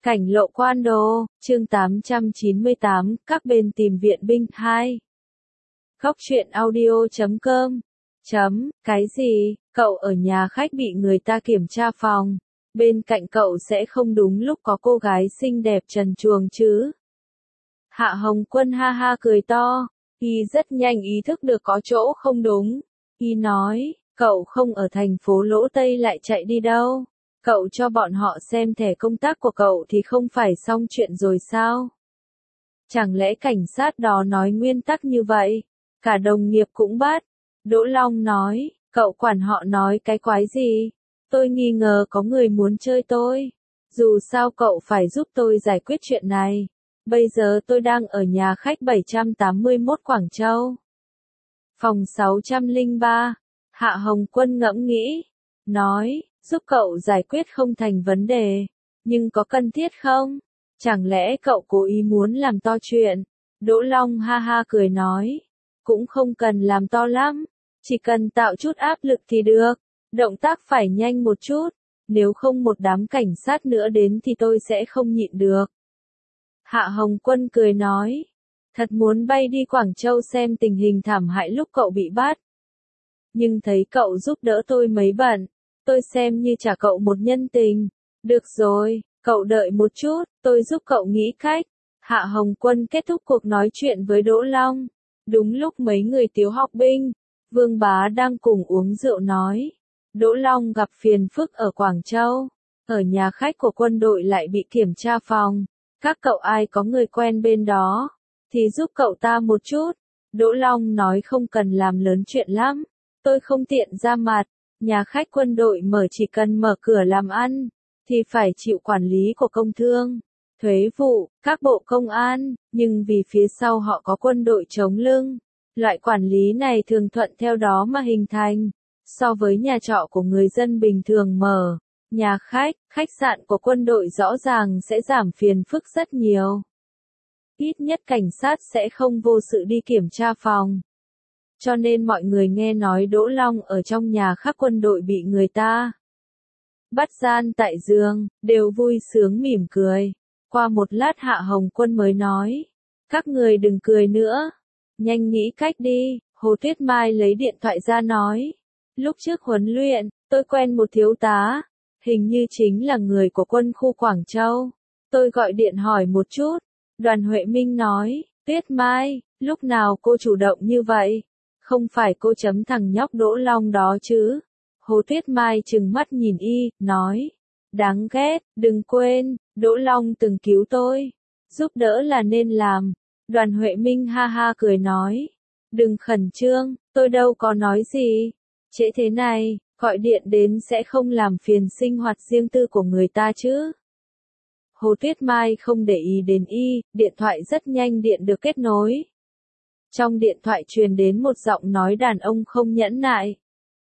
Cảnh lộ Quan Đô, chương 898, các bên tìm viện binh 2. Góc truyện audio.com. Cái gì, cậu ở nhà khách bị người ta kiểm tra phòng, bên cạnh cậu sẽ không đúng lúc có cô gái xinh đẹp trần truồng chứ? Hạ Hồng Quân ha ha cười to, y rất nhanh ý thức được có chỗ không đúng. Y nói, cậu không ở thành phố Lỗ Tây lại chạy đi đâu? Cậu cho bọn họ xem thẻ công tác của cậu thì không phải xong chuyện rồi sao? Chẳng lẽ cảnh sát đó nói nguyên tắc như vậy? Cả đồng nghiệp cũng bắt. Đỗ Long nói, cậu quản họ nói cái quái gì? Tôi nghi ngờ có người muốn chơi tôi. Dù sao cậu phải giúp tôi giải quyết chuyện này. Bây giờ tôi đang ở nhà khách 781 Quảng Châu. Phòng 603. Hạ Hồng Quân ngẫm nghĩ. Nói, giúp cậu giải quyết không thành vấn đề. Nhưng có cần thiết không? Chẳng lẽ cậu cố ý muốn làm to chuyện? Đỗ Long ha ha cười nói. Cũng không cần làm to lắm. Chỉ cần tạo chút áp lực thì được. Động tác phải nhanh một chút. Nếu không một đám cảnh sát nữa đến thì tôi sẽ không nhịn được. Hạ Hồng Quân cười nói. Thật muốn bay đi Quảng Châu xem tình hình thảm hại lúc cậu bị bắt. Nhưng thấy cậu giúp đỡ tôi mấy bận. Tôi xem như trả cậu một nhân tình. Được rồi, cậu đợi một chút, tôi giúp cậu nghĩ cách. Hạ Hồng Quân kết thúc cuộc nói chuyện với Đỗ Long. Đúng lúc mấy người Tiếu Học Binh, Vương Bá đang cùng uống rượu nói. Đỗ Long gặp phiền phức ở Quảng Châu. Ở nhà khách của quân đội lại bị kiểm tra phòng. Các cậu ai có người quen bên đó, thì giúp cậu ta một chút. Đỗ Long nói không cần làm lớn chuyện lắm. Tôi không tiện ra mặt. Nhà khách quân đội mở chỉ cần mở cửa làm ăn, thì phải chịu quản lý của công thương, thuế vụ, các bộ công an, nhưng vì phía sau họ có quân đội chống lưng. Loại quản lý này thường thuận theo đó mà hình thành. So với nhà trọ của người dân bình thường mở, nhà khách, khách sạn của quân đội rõ ràng sẽ giảm phiền phức rất nhiều. Ít nhất cảnh sát sẽ không vô sự đi kiểm tra phòng. Cho nên mọi người nghe nói Đỗ Long ở trong nhà khách quân đội bị người ta bắt gian tại giường, đều vui sướng mỉm cười. Qua một lát Hạ Hồng Quân mới nói, các người đừng cười nữa, nhanh nghĩ cách đi. Hồ Tuyết Mai lấy điện thoại ra nói, lúc trước huấn luyện, tôi quen một thiếu tá, hình như chính là người của quân khu Quảng Châu. Tôi gọi điện hỏi một chút. Đoàn Huệ Minh nói, Tuyết Mai, lúc nào cô chủ động như vậy? Không phải cô chấm thằng nhóc Đỗ Long đó chứ? Hồ Tuyết Mai trừng mắt nhìn y, nói, đáng ghét, đừng quên, Đỗ Long từng cứu tôi. Giúp đỡ là nên làm. Đoàn Huệ Minh ha ha cười nói, đừng khẩn trương, tôi đâu có nói gì. Trễ thế này, gọi điện đến sẽ không làm phiền sinh hoạt riêng tư của người ta chứ? Hồ Tuyết Mai không để ý đến y, điện thoại rất nhanh điện được kết nối. Trong điện thoại truyền đến một giọng nói đàn ông không nhẫn nại.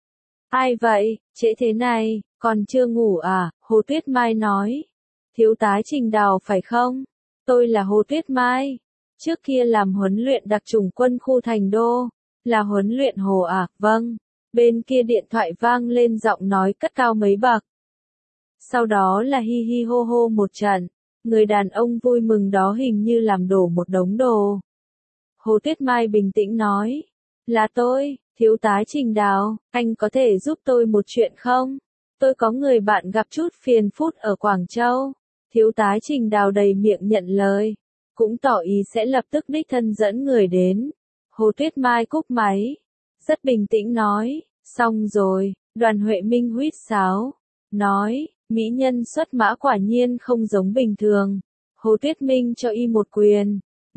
Ai vậy, trễ thế này, còn chưa ngủ à? Hồ Tuyết Mai nói. Thiếu tá Trình Đào phải không? Tôi là Hồ Tuyết Mai. Trước kia làm huấn luyện đặc chủng quân khu Thành Đô. Là huấn luyện Hồ à? Vâng. Bên kia điện thoại vang lên giọng nói cất cao mấy bậc. Sau đó là hi hi hô hô một trận. Người đàn ông vui mừng đó hình như làm đổ một đống đồ. Hồ Tuyết Mai bình tĩnh nói. Là tôi, thiếu tá Trình Đào, anh có thể giúp tôi một chuyện không? Tôi có người bạn gặp chút phiền phức ở Quảng Châu. Thiếu tá Trình Đào đầy miệng nhận lời. Cũng tỏ ý sẽ lập tức đích thân dẫn người đến. Hồ Tuyết Mai cúp máy. Rất bình tĩnh nói. Xong rồi, Đoàn Huệ Minh huýt sáo. Nói, mỹ nhân xuất mã quả nhiên không giống bình thường. Hồ Tuyết Minh cho y một quyền.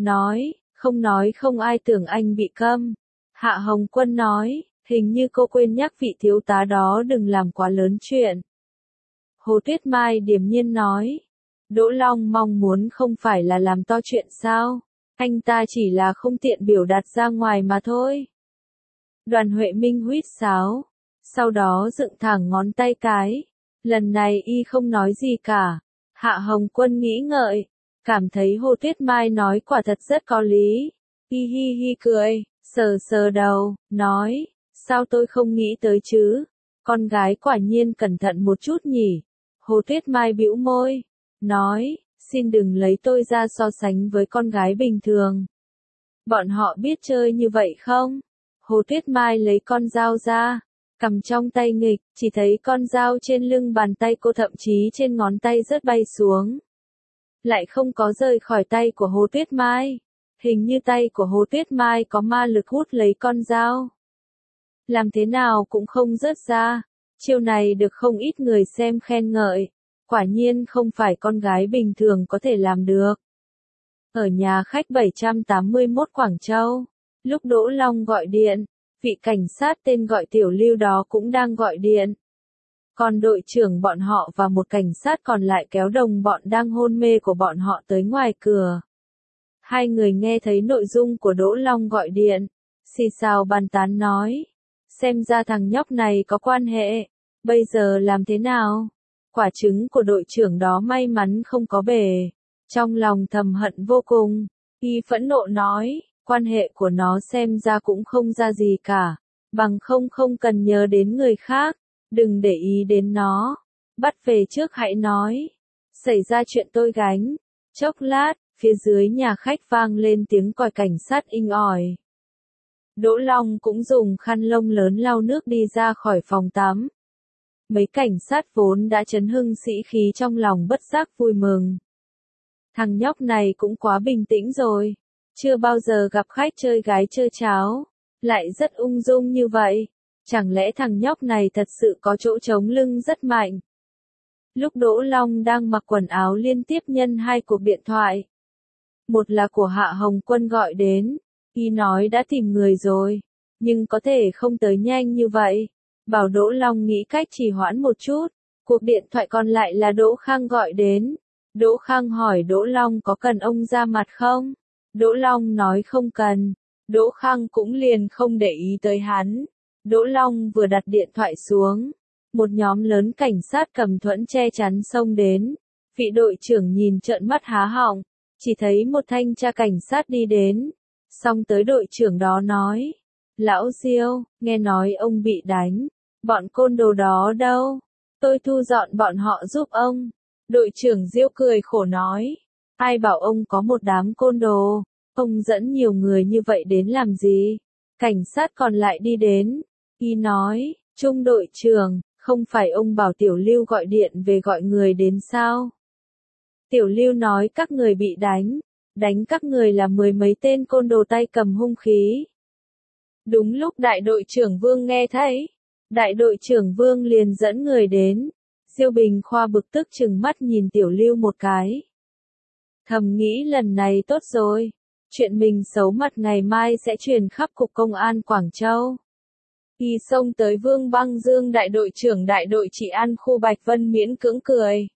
Nói không ai tưởng anh bị câm. Hạ Hồng Quân nói, hình như cô quên nhắc vị thiếu tá đó đừng làm quá lớn chuyện. Hồ Tuyết Mai điềm nhiên nói, Đỗ Long mong muốn không phải là làm to chuyện sao? Anh ta chỉ là không tiện biểu đạt ra ngoài mà thôi. Đoàn Huệ Minh huýt sáo, sau đó dựng thẳng ngón tay cái. Lần này y không nói gì cả. Hạ Hồng Quân nghĩ ngợi, cảm thấy Hồ Tuyết Mai nói quả thật rất có lý. Hi hi hi cười, sờ sờ đầu, nói, sao tôi không nghĩ tới chứ? Con gái quả nhiên cẩn thận một chút nhỉ? Hồ Tuyết Mai bĩu môi, nói, xin đừng lấy tôi ra so sánh với con gái bình thường. Bọn họ biết chơi như vậy không? Hồ Tuyết Mai lấy con dao ra, cầm trong tay nghịch, chỉ thấy con dao trên lưng bàn tay cô thậm chí trên ngón tay rớt bay xuống. Lại không có rời khỏi tay của Hồ Tuyết Mai. Hình như tay của Hồ Tuyết Mai có ma lực hút lấy con dao. Làm thế nào cũng không rớt ra. Chiêu này được không ít người xem khen ngợi. Quả nhiên không phải con gái bình thường có thể làm được. Ở nhà khách 781 Quảng Châu, lúc Đỗ Long gọi điện, vị cảnh sát tên gọi Tiểu Lưu đó cũng đang gọi điện. Còn đội trưởng bọn họ và một cảnh sát còn lại kéo đồng bọn đang hôn mê của bọn họ tới ngoài cửa. Hai người nghe thấy nội dung của Đỗ Long gọi điện, xì xào bàn tán nói. Xem ra thằng nhóc này có quan hệ, bây giờ làm thế nào? Quả trứng của đội trưởng đó may mắn không có bể. Trong lòng thầm hận vô cùng, y phẫn nộ nói, quan hệ của nó xem ra cũng không ra gì cả, bằng không cần nhớ đến người khác, đừng để ý đến nó, bắt về trước hãy nói, xảy ra chuyện tôi gánh. Chốc lát, phía dưới nhà khách vang lên tiếng còi cảnh sát inh ỏi. Đỗ Long cũng dùng khăn lông lớn lau nước đi ra khỏi phòng tắm. Mấy cảnh sát vốn đã chấn hưng sĩ khí trong lòng bất giác vui mừng. Thằng nhóc này cũng quá bình tĩnh rồi, chưa bao giờ gặp khách chơi gái chơi cháo, lại rất ung dung như vậy, chẳng lẽ thằng nhóc này thật sự có chỗ chống lưng rất mạnh. Lúc Đỗ Long đang mặc quần áo liên tiếp nhân hai cuộc điện thoại. Một là của Hạ Hồng Quân gọi đến, y nói đã tìm người rồi, nhưng có thể không tới nhanh như vậy, bảo Đỗ Long nghĩ cách trì hoãn một chút. Cuộc điện thoại còn lại là Đỗ Khang gọi đến. Đỗ Khang hỏi Đỗ Long có cần ông ra mặt không? Đỗ Long nói không cần. Đỗ Khang cũng liền không để ý tới hắn. Đỗ Long vừa đặt điện thoại xuống, một nhóm lớn cảnh sát cầm thuẫn che chắn xông đến. Vị đội trưởng nhìn trợn mắt há họng, chỉ thấy một thanh tra cảnh sát đi đến. Xong tới đội trưởng đó nói, Lão Diêu, nghe nói ông bị đánh, bọn côn đồ đó đâu? Tôi thu dọn bọn họ giúp ông. Đội trưởng Diêu cười khổ nói, ai bảo ông có một đám côn đồ, ông dẫn nhiều người như vậy đến làm gì? Cảnh sát còn lại đi đến, y nói, Trung đội trưởng, không phải ông bảo Tiểu Lưu gọi điện về gọi người đến sao? Tiểu Lưu nói các người bị đánh các người là mười mấy tên côn đồ tay cầm hung khí. Đúng lúc đại đội trưởng Vương nghe thấy, đại đội trưởng Vương liền dẫn người đến. Diêu Bình Khoa bực tức trừng mắt nhìn Tiểu Lưu một cái. Thầm nghĩ lần này tốt rồi, chuyện mình xấu mặt ngày mai sẽ truyền khắp Cục Công an Quảng Châu. Y xông tới Vương Băng Dương đại đội trưởng đại đội trị an khu Bạch Vân miễn cưỡng cười.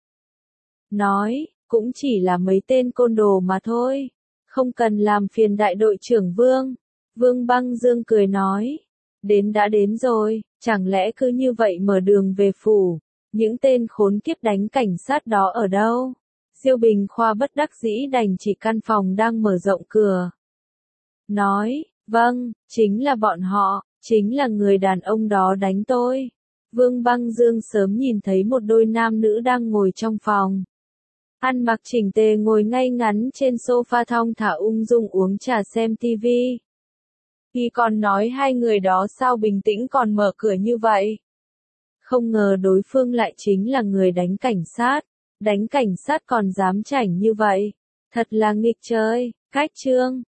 Nói, cũng chỉ là mấy tên côn đồ mà thôi, không cần làm phiền đại đội trưởng Vương. Vương Băng Dương cười nói, đến đã đến rồi, chẳng lẽ cứ như vậy mở đường về phủ, những tên khốn kiếp đánh cảnh sát đó ở đâu? Diêu Bình Khoa bất đắc dĩ đành chỉ căn phòng đang mở rộng cửa. Nói, vâng, chính là bọn họ, chính là người đàn ông đó đánh tôi. Vương Băng Dương sớm nhìn thấy một đôi nam nữ đang ngồi trong phòng. Ăn mặc chỉnh tề ngồi ngay ngắn trên sofa thong thả ung dung uống trà xem tivi. Y còn nói hai người đó sao bình tĩnh còn mở cửa như vậy. Không ngờ đối phương lại chính là người đánh cảnh sát còn dám chảnh như vậy. Thật là nghịch trời, cách chương.